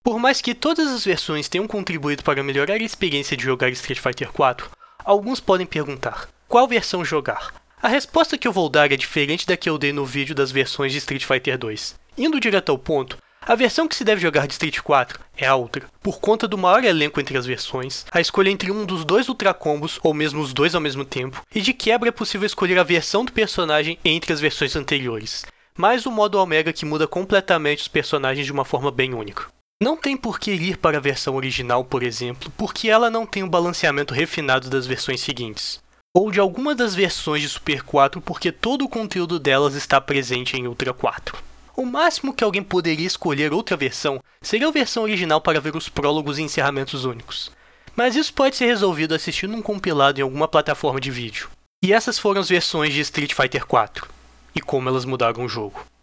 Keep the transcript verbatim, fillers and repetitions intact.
Por mais que todas as versões tenham contribuído para melhorar a experiência de jogar Street Fighter quatro, alguns podem perguntar, qual versão jogar? A resposta que eu vou dar é diferente da que eu dei no vídeo das versões de Street Fighter dois. Indo direto ao ponto, a versão que se deve jogar de Street quatro é a Ultra, por conta do maior elenco entre as versões, a escolha entre um dos dois Ultra Combos, ou mesmo os dois ao mesmo tempo, e de quebra é possível escolher a versão do personagem entre as versões anteriores, mais o modo Omega que muda completamente os personagens de uma forma bem única. Não tem por que ir para a versão original, por exemplo, porque ela não tem o balanceamento refinado das versões seguintes, ou de alguma das versões de Super quatro porque todo o conteúdo delas está presente em Ultra quatro. O máximo que alguém poderia escolher outra versão seria a versão original para ver os prólogos e encerramentos únicos, mas isso pode ser resolvido assistindo um compilado em alguma plataforma de vídeo. E essas foram as versões de Street Fighter quatro, e como elas mudaram o jogo.